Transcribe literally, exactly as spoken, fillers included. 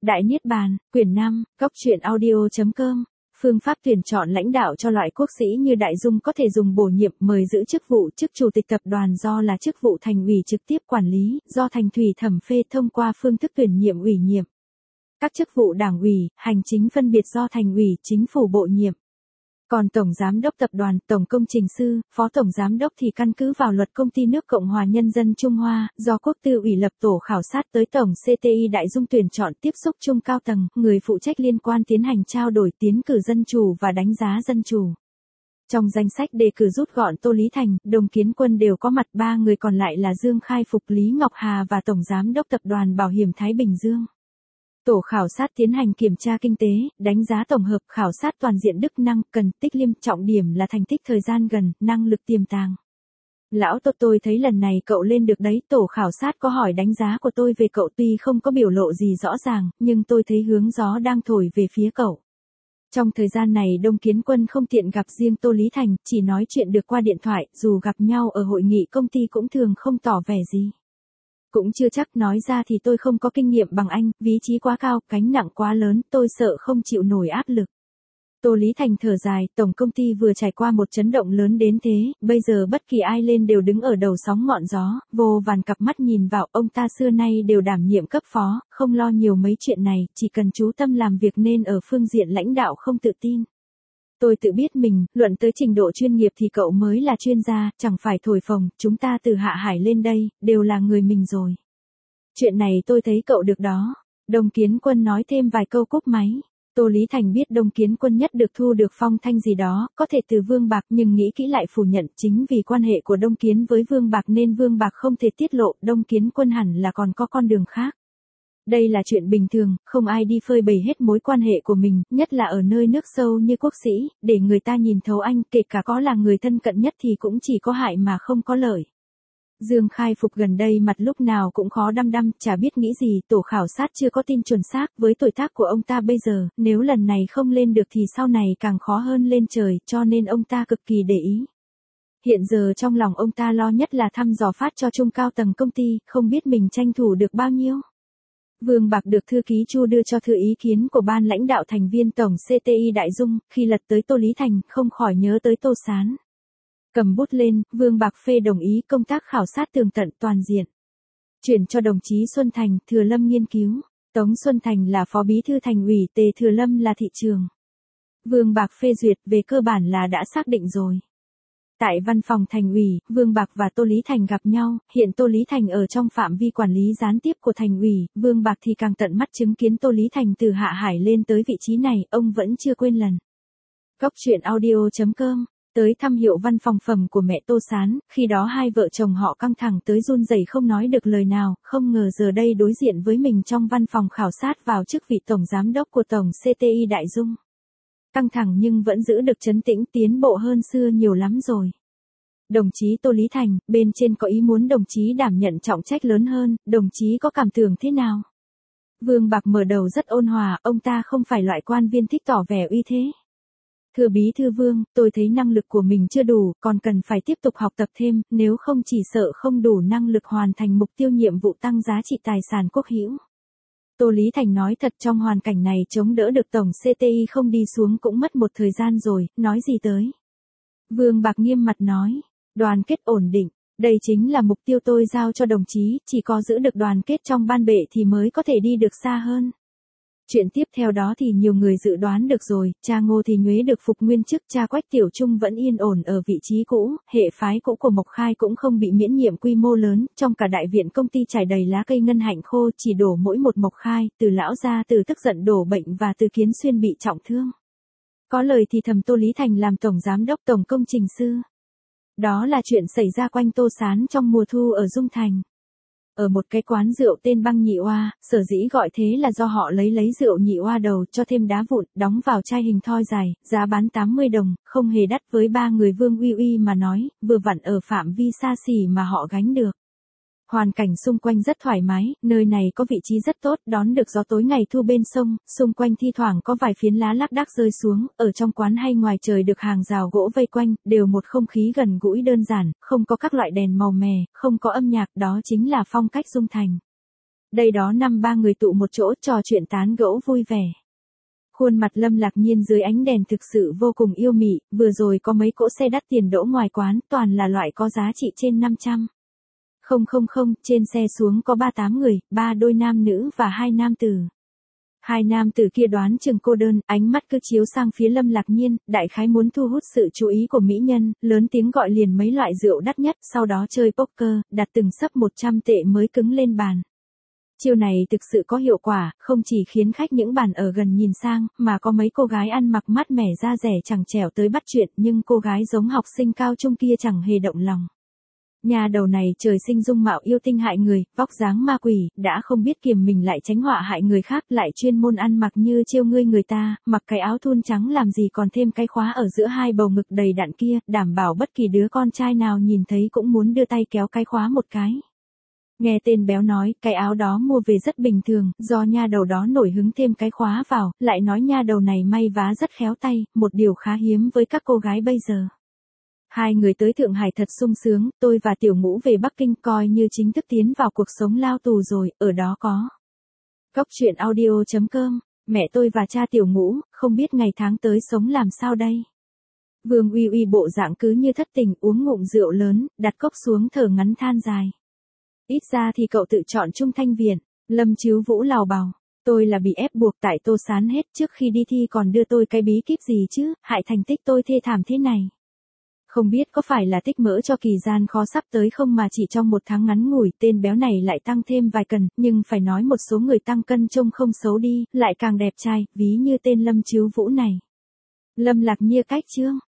Đại Niết Bàn, quyển năm, góc truyện audio.com. Phương pháp tuyển chọn lãnh đạo cho loại quốc sĩ như Đại Dung có thể dùng bổ nhiệm mời giữ chức vụ chức chủ tịch tập đoàn do là chức vụ thành ủy trực tiếp quản lý, do thành thủy thẩm phê thông qua phương thức tuyển nhiệm ủy nhiệm. Các chức vụ đảng ủy, hành chính phân biệt do thành ủy, chính phủ bổ nhiệm. Còn Tổng Giám đốc Tập đoàn, Tổng Công trình sư, Phó Tổng Giám đốc thì căn cứ vào Luật Công ty nước Cộng hòa Nhân dân Trung Hoa, do Quốc tư ủy lập tổ khảo sát tới Tổng xê tê i Đại Dung tuyển chọn tiếp xúc chung cao tầng, người phụ trách liên quan tiến hành trao đổi tiến cử dân chủ và đánh giá dân chủ. Trong danh sách đề cử rút gọn Tô Lý Thành, Đồng Kiến Quân đều có mặt, ba người còn lại là Dương Khai Phục, Lý Ngọc Hà và Tổng Giám đốc Tập đoàn Bảo hiểm Thái Bình Dương. Tổ khảo sát tiến hành kiểm tra kinh tế, đánh giá tổng hợp, khảo sát toàn diện đức năng, cần, tích liêm, trọng điểm là thành tích thời gian gần, năng lực tiềm tàng. Lão Tô, tôi thấy lần này cậu lên được đấy, tổ khảo sát có hỏi đánh giá của tôi về cậu, tuy không có biểu lộ gì rõ ràng, nhưng tôi thấy hướng gió đang thổi về phía cậu. Trong thời gian này Đồng Kiến Quân không tiện gặp riêng Tô Lý Thành, chỉ nói chuyện được qua điện thoại, dù gặp nhau ở hội nghị công ty cũng thường không tỏ vẻ gì. Cũng chưa chắc, nói ra thì tôi không có kinh nghiệm bằng anh, vị trí quá cao, gánh nặng quá lớn, tôi sợ không chịu nổi áp lực. Tô Lý Thành thở dài, tổng công ty vừa trải qua một chấn động lớn đến thế, bây giờ bất kỳ ai lên đều đứng ở đầu sóng ngọn gió, vô vàn cặp mắt nhìn vào, ông ta xưa nay đều đảm nhiệm cấp phó, không lo nhiều mấy chuyện này, chỉ cần chú tâm làm việc nên ở phương diện lãnh đạo không tự tin. Tôi tự biết mình, luận tới trình độ chuyên nghiệp thì cậu mới là chuyên gia, chẳng phải thổi phồng, chúng ta từ Hạ Hải lên đây, đều là người mình rồi. Chuyện này tôi thấy cậu được đó. Đồng Kiến Quân nói thêm vài câu cúp máy. Tô Lý Thành biết Đồng Kiến Quân nhất được thu được phong thanh gì đó, có thể từ Vương Bạc, nhưng nghĩ kỹ lại phủ nhận, chính vì quan hệ của Đông Kiến với Vương Bạc nên Vương Bạc không thể tiết lộ, Đồng Kiến Quân hẳn là còn có con đường khác. Đây là chuyện bình thường, không ai đi phơi bày hết mối quan hệ của mình, nhất là ở nơi nước sâu như quốc sĩ, để người ta nhìn thấu anh, kể cả có là người thân cận nhất thì cũng chỉ có hại mà không có lợi. Dương Khai Phục gần đây mặt lúc nào cũng khó đăm đăm, chả biết nghĩ gì, tổ khảo sát chưa có tin chuẩn xác, với tuổi tác của ông ta bây giờ, nếu lần này không lên được thì sau này càng khó hơn lên trời, cho nên ông ta cực kỳ để ý. Hiện giờ trong lòng ông ta lo nhất là thăm dò phát cho trung cao tầng công ty, không biết mình tranh thủ được bao nhiêu. Vương Bạc được thư ký Chu đưa cho thư ý kiến của ban lãnh đạo thành viên Tổng xê tê i Đại Dung, khi lật tới Tô Lý Thành, không khỏi nhớ tới Tô Sán. Cầm bút lên, Vương Bạc phê đồng ý công tác khảo sát tường tận toàn diện. Chuyển cho đồng chí Xuân Thành, Thừa Lâm nghiên cứu. Tống Xuân Thành là phó bí thư thành ủy, Tề Thừa Lâm là thị trường. Vương Bạc phê duyệt, về cơ bản là đã xác định rồi. Tại văn phòng thành ủy, Vương Bạc và Tô Lý Thành gặp nhau, hiện Tô Lý Thành ở trong phạm vi quản lý gián tiếp của thành ủy, Vương Bạc thì càng tận mắt chứng kiến Tô Lý Thành từ Hạ Hải lên tới vị trí này, ông vẫn chưa quên lần. Góc truyện audio.com, tới thăm hiệu văn phòng phẩm của mẹ Tô Sán, khi đó hai vợ chồng họ căng thẳng tới run rẩy không nói được lời nào, không ngờ giờ đây đối diện với mình trong văn phòng khảo sát vào chức vị Tổng Giám đốc của Tổng xê tê i Đại Dung. Căng thẳng nhưng vẫn giữ được trấn tĩnh, tiến bộ hơn xưa nhiều lắm rồi. Đồng chí Tô Lý Thành, bên trên có ý muốn đồng chí đảm nhận trọng trách lớn hơn, đồng chí có cảm tưởng thế nào? Vương Bạc mở đầu rất ôn hòa, ông ta không phải loại quan viên thích tỏ vẻ uy thế. Thưa Bí thư Vương, tôi thấy năng lực của mình chưa đủ, còn cần phải tiếp tục học tập thêm, nếu không chỉ sợ không đủ năng lực hoàn thành mục tiêu nhiệm vụ tăng giá trị tài sản quốc hữu. Tô Lý Thành nói thật, trong hoàn cảnh này chống đỡ được Tổng xê tê i không đi xuống cũng mất một thời gian rồi, nói gì tới. Vương Bạc nghiêm mặt nói, đoàn kết ổn định, đây chính là mục tiêu tôi giao cho đồng chí, chỉ có giữ được đoàn kết trong ban bệ thì mới có thể đi được xa hơn. Chuyện tiếp theo đó thì nhiều người dự đoán được rồi, cha Ngô thì Nhuế được phục nguyên chức, cha Quách Tiểu Trung vẫn yên ổn ở vị trí cũ, hệ phái cũ của Mộc Khai cũng không bị miễn nhiệm quy mô lớn, trong cả đại viện công ty trải đầy lá cây ngân hạnh khô, chỉ đổ mỗi một Mộc Khai, từ lão gia Từ tức giận đổ bệnh và Từ Kiến Xuyên bị trọng thương. Có lời thì thầm Tô Lý Thành làm Tổng Giám đốc Tổng Công trình sư. Đó là chuyện xảy ra quanh Tô Sán trong mùa thu ở Dung Thành. Ở một cái quán rượu tên Băng Nhị Oa, sở dĩ gọi thế là do họ lấy lấy rượu nhị oa đầu cho thêm đá vụn, đóng vào chai hình thoi dài, giá bán tám mươi đồng, không hề đắt với ba người Vương Uy Uy mà nói, vừa vặn ở phạm vi xa xỉ mà họ gánh được. Hoàn cảnh xung quanh rất thoải mái, nơi này có vị trí rất tốt, đón được gió tối ngày thu bên sông, xung quanh thi thoảng có vài phiến lá lác đác rơi xuống, ở trong quán hay ngoài trời được hàng rào gỗ vây quanh, đều một không khí gần gũi đơn giản, không có các loại đèn màu mè, không có âm nhạc, đó chính là phong cách Dung Thành. Đây đó năm ba người tụ một chỗ trò chuyện tán gẫu vui vẻ. Khuôn mặt Lâm Lạc Nhiên dưới ánh đèn thực sự vô cùng yêu mị, vừa rồi có mấy cỗ xe đắt tiền đỗ ngoài quán, toàn là loại có giá trị trên năm trăm. Không không không, trên xe xuống có ba tám người, ba đôi nam nữ và hai nam tử. Hai nam tử kia đoán chừng cô đơn, ánh mắt cứ chiếu sang phía Lâm Lạc Nhiên, đại khái muốn thu hút sự chú ý của mỹ nhân, lớn tiếng gọi liền mấy loại rượu đắt nhất, sau đó chơi poker, đặt từng sấp một trăm tệ mới cứng lên bàn. Chiêu này thực sự có hiệu quả, không chỉ khiến khách những bàn ở gần nhìn sang, mà có mấy cô gái ăn mặc mát mẻ da rẻ chẳng trẻo tới bắt chuyện, nhưng cô gái giống học sinh cao trung kia chẳng hề động lòng. Nhà đầu này trời sinh dung mạo yêu tinh hại người, vóc dáng ma quỷ, đã không biết kiềm mình lại tránh họa hại người khác, lại chuyên môn ăn mặc như trêu ngươi người ta, mặc cái áo thun trắng làm gì còn thêm cái khóa ở giữa hai bầu ngực đầy đặn kia, đảm bảo bất kỳ đứa con trai nào nhìn thấy cũng muốn đưa tay kéo cái khóa một cái. Nghe tên béo nói, cái áo đó mua về rất bình thường, do nha đầu đó nổi hứng thêm cái khóa vào, lại nói nha đầu này may vá rất khéo tay, một điều khá hiếm với các cô gái bây giờ. Hai người tới Thượng Hải thật sung sướng, tôi và Tiểu Ngũ về Bắc Kinh coi như chính thức tiến vào cuộc sống lao tù rồi, ở đó có. Cốc truyện audio chấm com, mẹ tôi và cha Tiểu Ngũ, không biết ngày tháng tới sống làm sao đây. Vương Uy Uy bộ dạng cứ như thất tình uống ngụm rượu lớn, đặt cốc xuống thở ngắn than dài. Ít ra thì cậu tự chọn Trung Thanh Viện, Lâm Chiếu Vũ lào bào. Tôi là bị ép buộc tại Tô Sán hết, trước khi đi thi còn đưa tôi cái bí kíp gì chứ, hại thành tích tôi thê thảm thế này. Không biết có phải là tích mỡ cho kỳ gian khó sắp tới không mà chỉ trong một tháng ngắn ngủi tên béo này lại tăng thêm vài cân, nhưng phải nói một số người tăng cân trông không xấu đi, lại càng đẹp trai, ví như tên Lâm Chiếu Vũ này. Lâm Lạc Nhiên cách chương.